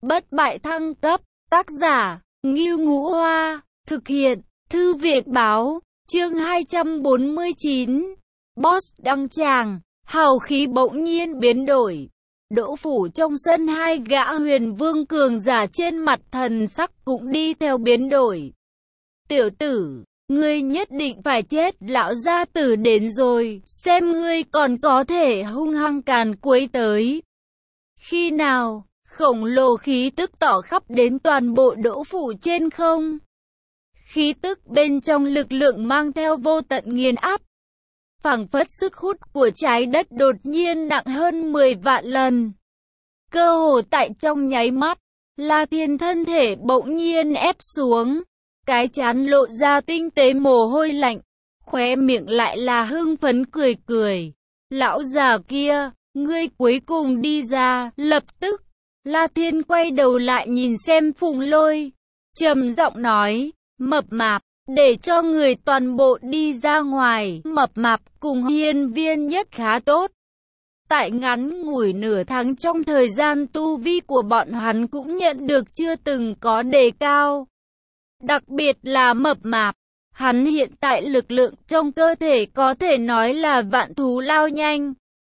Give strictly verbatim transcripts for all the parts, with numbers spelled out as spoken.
bất bại thăng cấp, tác giả, Ngưu Ngũ Hoa, thực hiện, Thư viện Báo, chương hai trăm bốn mươi chín. Boss đăng tràng, hào khí bỗng nhiên biến đổi. Đỗ phủ trong sân, hai gã huyền vương cường giả trên mặt thần sắc cũng đi theo biến đổi. Tiểu tử, ngươi nhất định phải chết, lão gia tử đến rồi, xem ngươi còn có thể hung hăng càn quấy tới khi nào. Khổng lồ khí tức tỏ khắp đến toàn bộ Đỗ phủ trên không. Khí tức bên trong lực lượng mang theo vô tận nghiền áp. Phảng phất sức hút của trái đất đột nhiên nặng hơn mười vạn lần. Cơ hồ tại trong nháy mắt, La Thiên thân thể bỗng nhiên ép xuống. Cái trán lộ ra tinh tế mồ hôi lạnh, khóe miệng lại là hưng phấn cười cười. Lão già kia, ngươi cuối cùng đi ra. Lập tức, La Thiên quay đầu lại nhìn xem Phùng Lôi, trầm giọng nói, mập mạp, để cho người toàn bộ đi ra ngoài. Mập mạp cùng Hiên Viên Nhất khá tốt. Tại ngắn ngủi nửa tháng trong thời gian tu vi của bọn hắn cũng nhận được chưa từng có đề cao. Đặc biệt là mập mạp, hắn hiện tại lực lượng trong cơ thể có thể nói là vạn thú lao nhanh.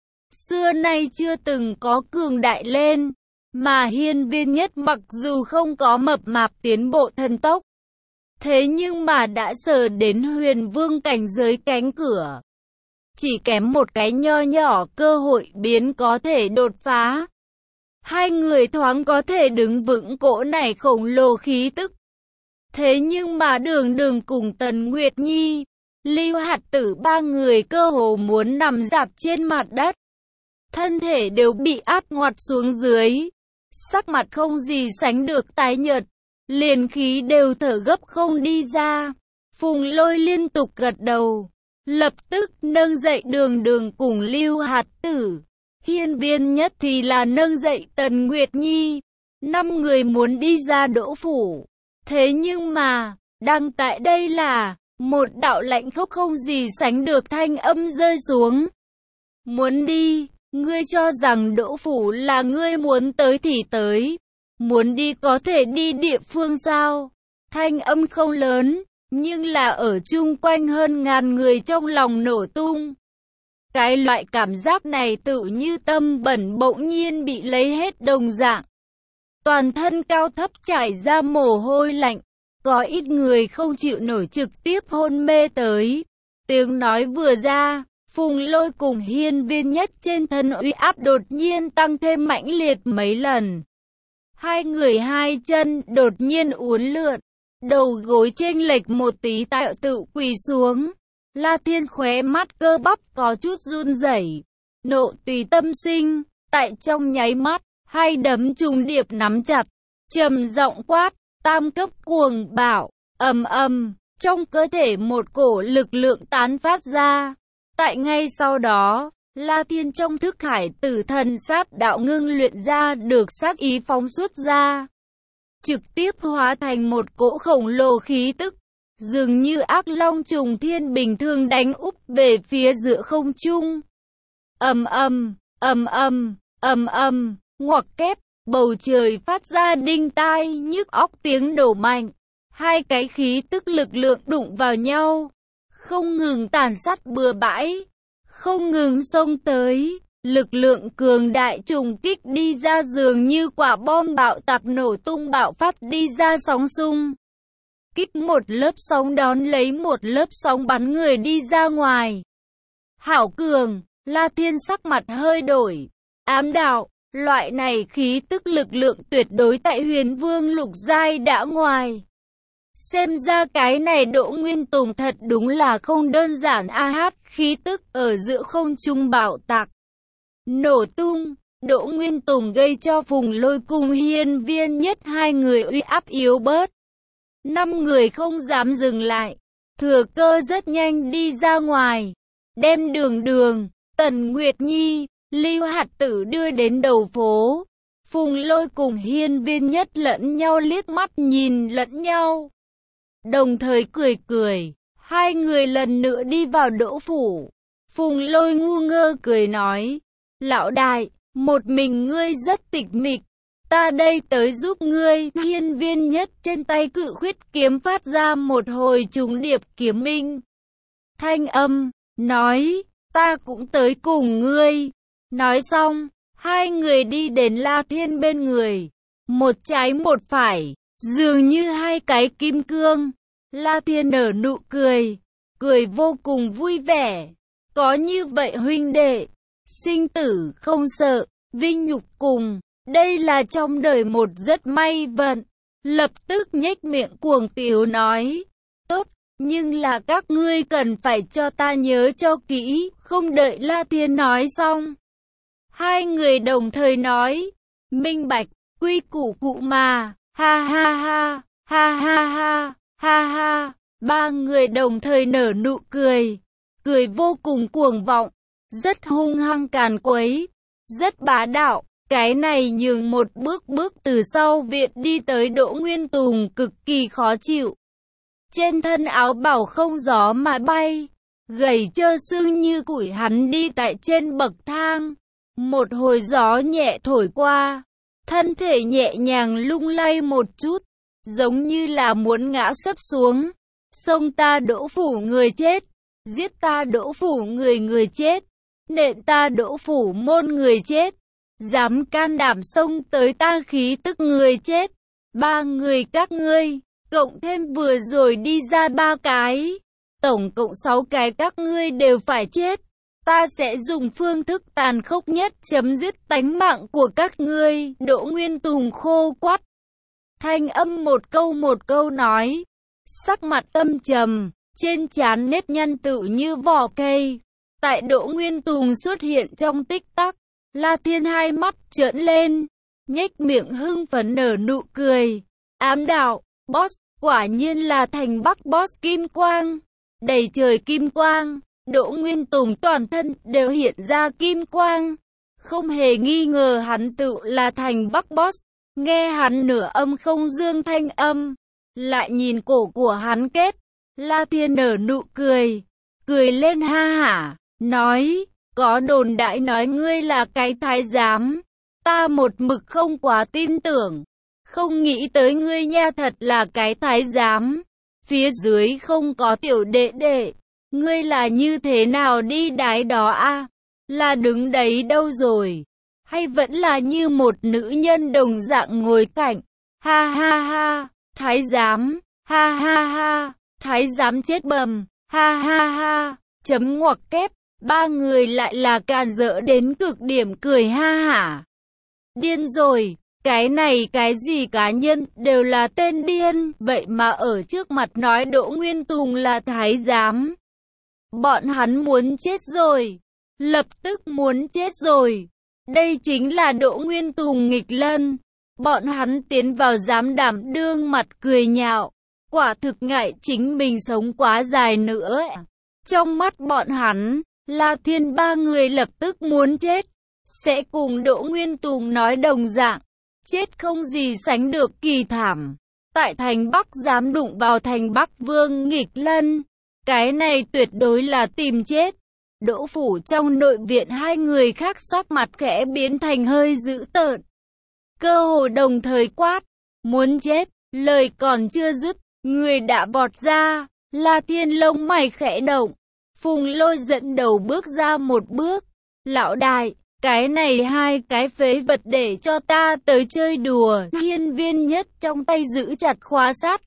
Xưa nay chưa từng có cường đại lên, mà Hiên Viên Nhất mặc dù không có mập mạp tiến bộ thần tốc, thế nhưng mà đã sờ đến huyền vương cảnh giới cánh cửa. Chỉ kém một cái nho nhỏ cơ hội biến có thể đột phá. Hai người thoáng có thể đứng vững cỗ này khổng lồ khí tức. Thế nhưng mà Đường Đường cùng Tần Nguyệt Nhi, Lưu Hạt Tử ba người cơ hồ muốn nằm rạp trên mặt đất. Thân thể đều bị áp ngoặt xuống dưới. Sắc mặt không gì sánh được tái nhợt, liền khí đều thở gấp không đi ra. Phùng Lôi liên tục gật đầu, lập tức nâng dậy Đường Đường cùng Lưu Hạt Tử. Hiên Viên Nhất thì là nâng dậy Tần Nguyệt Nhi. Năm người muốn đi ra Đỗ phủ. Thế nhưng mà, đang tại đây là, một đạo lạnh khốc không gì sánh được thanh âm rơi xuống. Muốn đi, ngươi cho rằng Đỗ phủ là ngươi muốn tới thì tới. Muốn đi có thể đi địa phương sao? Thanh âm không lớn, nhưng là ở chung quanh hơn ngàn người trong lòng nổ tung. Cái loại cảm giác này tự như tâm bẩn bỗng nhiên bị lấy hết đồng dạng. Toàn thân cao thấp trải ra mồ hôi lạnh, có ít người không chịu nổi trực tiếp hôn mê tới. Tiếng nói vừa ra, Phùng Lôi cùng Hiên Viên Nhất trên thân uy áp đột nhiên tăng thêm mãnh liệt mấy lần. Hai người hai chân đột nhiên uốn lượn, đầu gối chênh lệch một tí tạo tự quỳ xuống. La Thiên khóe mắt cơ bắp có chút run rẩy, nộ tùy tâm sinh, tại trong nháy mắt. Hai đấm trùng điệp nắm chặt, trầm giọng quát, tam cấp cuồng bạo, ầm ầm, trong cơ thể một cổ lực lượng tán phát ra. Tại ngay sau đó, La Thiên trong thức hải tử thần sát đạo ngưng luyện ra được sát ý phóng xuất ra, trực tiếp hóa thành một cỗ khổng lồ khí tức, dường như ác long trùng thiên bình thường đánh úp về phía giữa không trung. Ầm ầm, ầm ầm, ầm ầm. Ngoặc kép, bầu trời phát ra đinh tai nhức óc tiếng nổ mạnh. Hai cái khí tức lực lượng đụng vào nhau, không ngừng tàn sát bừa bãi, không ngừng xông tới. Lực lượng cường đại trùng kích đi ra dường như quả bom bạo tạc nổ tung bạo phát đi ra sóng xung kích, một lớp sóng đón lấy một lớp sóng bắn người đi ra ngoài. Hảo cường, La Thiên sắc mặt hơi đổi, ám đạo. Loại này khí tức lực lượng tuyệt đối tại Huyền Vương lục giai đã ngoài. Xem ra cái này Đỗ Nguyên Tùng thật đúng là không đơn giản. A hát khí tức ở giữa không trung bạo tạc, nổ tung. Đỗ Nguyên Tùng gây cho Phùng Lôi cùng Hiên Viên Nhất hai người uy áp yếu bớt. Năm người không dám dừng lại, thừa cơ rất nhanh đi ra ngoài, đem Đường Đường, Tần Nguyệt Nhi, Lưu Hạt Tử đưa đến đầu phố. Phùng Lôi cùng Hiên Viên Nhất lẫn nhau liếc mắt nhìn lẫn nhau, đồng thời cười cười. Hai người lần nữa đi vào Đỗ phủ. Phùng Lôi ngu ngơ cười nói, lão đại, một mình ngươi rất tịch mịch, ta đây tới giúp ngươi. Hiên viên nhất trên tay cự khuyết kiếm phát ra một hồi trùng điệp kiếm minh. Thanh âm, nói, ta cũng tới cùng ngươi. Nói xong, hai người đi đến La Thiên bên người. Một trái một phải, dường như hai cái kim cương. La Thiên nở nụ cười, cười vô cùng vui vẻ. Có như vậy huynh đệ, sinh tử không sợ, vinh nhục cùng. Đây là trong đời một rất may vận. Lập tức nhếch miệng cuồng tiếu nói, tốt, nhưng là các ngươi cần phải cho ta nhớ cho kỹ. Không đợi La Thiên nói xong, hai người đồng thời nói, minh bạch, quy củ cụ mà, ha ha ha, ha ha ha, ha ha. Ba người đồng thời nở nụ cười, cười vô cùng cuồng vọng, rất hung hăng càn quấy, rất bá đạo. Cái này nhường một bước bước từ sau viện đi tới Đỗ Nguyên Tùng cực kỳ khó chịu. Trên thân áo bào không gió mà bay, gầy trơ xương như củi, hắn đi tại trên bậc thang. Một hồi gió nhẹ thổi qua, thân thể nhẹ nhàng lung lay một chút, giống như là muốn ngã sấp xuống. Xông ta Đỗ phủ người chết, giết ta Đỗ phủ người người chết, nện ta Đỗ phủ môn người chết. Dám can đảm xông tới ta khí tức người chết. Ba người các ngươi, cộng thêm vừa rồi đi ra ba cái, tổng cộng sáu cái các ngươi đều phải chết. Ta sẽ dùng phương thức tàn khốc nhất chấm dứt tánh mạng của các ngươi. Đỗ Nguyên Tùng khô quắt. Thanh âm một câu một câu nói, sắc mặt âm trầm, trên trán nếp nhăn tựu như vỏ cây. Tại Đỗ Nguyên Tùng xuất hiện trong tích tắc, La Thiên hai mắt trợn lên, nhếch miệng hưng phấn nở nụ cười. Ám đạo, boss, quả nhiên là thành Bắc boss kim quang, đầy trời kim quang. Đỗ Nguyên Tùng toàn thân đều hiện ra kim quang, không hề nghi ngờ hắn tự là thành Bắc boss. Nghe hắn nửa âm không dương thanh âm, lại nhìn cổ của hắn kết, La Thiên nở nụ cười, cười lên ha hả, nói, có đồn đại nói ngươi là cái thái giám, ta một mực không quá tin tưởng, không nghĩ tới ngươi nha thật là cái thái giám, phía dưới không có tiểu đệ đệ, ngươi là như thế nào đi đái đó a? Là đứng đấy đâu rồi? Hay vẫn là như một nữ nhân đồng dạng ngồi cạnh? Ha ha ha, thái giám, ha ha ha, thái giám chết bầm, ha ha ha, chấm ngoặc kép. Ba người lại là càn rỡ đến cực điểm cười ha hả. Điên rồi, cái này cái gì cá nhân đều là tên điên, vậy mà ở trước mặt nói Đỗ Nguyên Tùng là thái giám. Bọn hắn muốn chết rồi, lập tức muốn chết rồi. Đây chính là Đỗ Nguyên Tùng nghịch lân. Bọn hắn tiến vào dám đảm đương mặt cười nhạo, quả thực ngại chính mình sống quá dài nữa. Trong mắt bọn hắn, La Thiên ba người lập tức muốn chết, sẽ cùng Đỗ Nguyên Tùng nói đồng dạng, chết không gì sánh được kỳ thảm. Tại thành Bắc dám đụng vào thành Bắc Vương nghịch lân, cái này tuyệt đối là tìm chết. Đỗ phủ trong nội viện hai người khác sắc mặt khẽ biến thành hơi dữ tợn, cơ hồ đồng thời quát, muốn chết, lời còn chưa dứt, người đã vọt ra. La Thiên lông mày khẽ động, Phùng Lôi dẫn đầu bước ra một bước, lão đại, cái này hai cái phế vật để cho ta tới chơi đùa. Hiên viên nhất trong tay giữ chặt khóa sắt,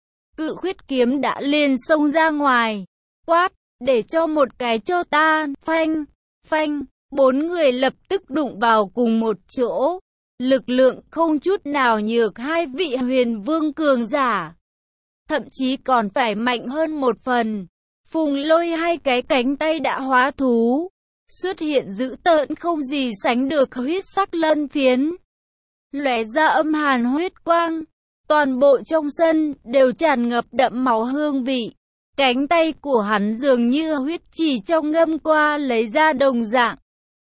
cự khuyết kiếm đã liền xông ra ngoài, quát, để cho một cái cho ta. Phanh, phanh, bốn người lập tức đụng vào cùng một chỗ, lực lượng không chút nào nhược hai vị huyền vương cường giả, thậm chí còn phải mạnh hơn một phần. Phùng Lôi hai cái cánh tay đã hóa thú, xuất hiện dữ tợn không gì sánh được huyết sắc lân phiến, lóe ra âm hàn huyết quang, toàn bộ trong sân đều tràn ngập đậm máu hương vị. Cánh tay của hắn dường như huyết chỉ trong ngâm qua lấy ra đồng dạng.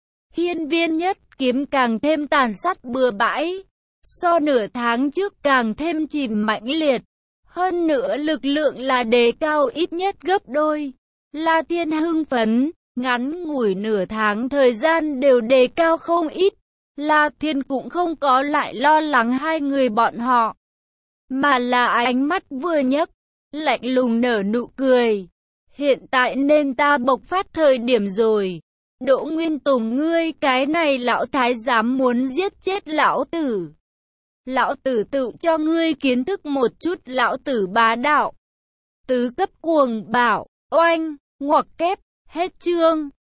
Hiên viên nhất kiếm càng thêm tàn sát bừa bãi, so nửa tháng trước càng thêm chìm mãnh liệt. Hơn nữa lực lượng là đề cao ít nhất gấp đôi. La Thiên hưng phấn, ngắn ngủi nửa tháng thời gian đều đề cao không ít. La Thiên cũng không có lại lo lắng hai người bọn họ, mà là ánh mắt vừa nhấc, lạnh lùng nở nụ cười. Hiện tại nên ta bộc phát thời điểm rồi. Đỗ Nguyên Tùng, ngươi cái này lão thái giám muốn giết chết lão tử. Lão tử tự cho ngươi kiến thức một chút lão tử bá đạo. Tứ cấp cuồng bảo, oanh, ngoặc kép, hết chương.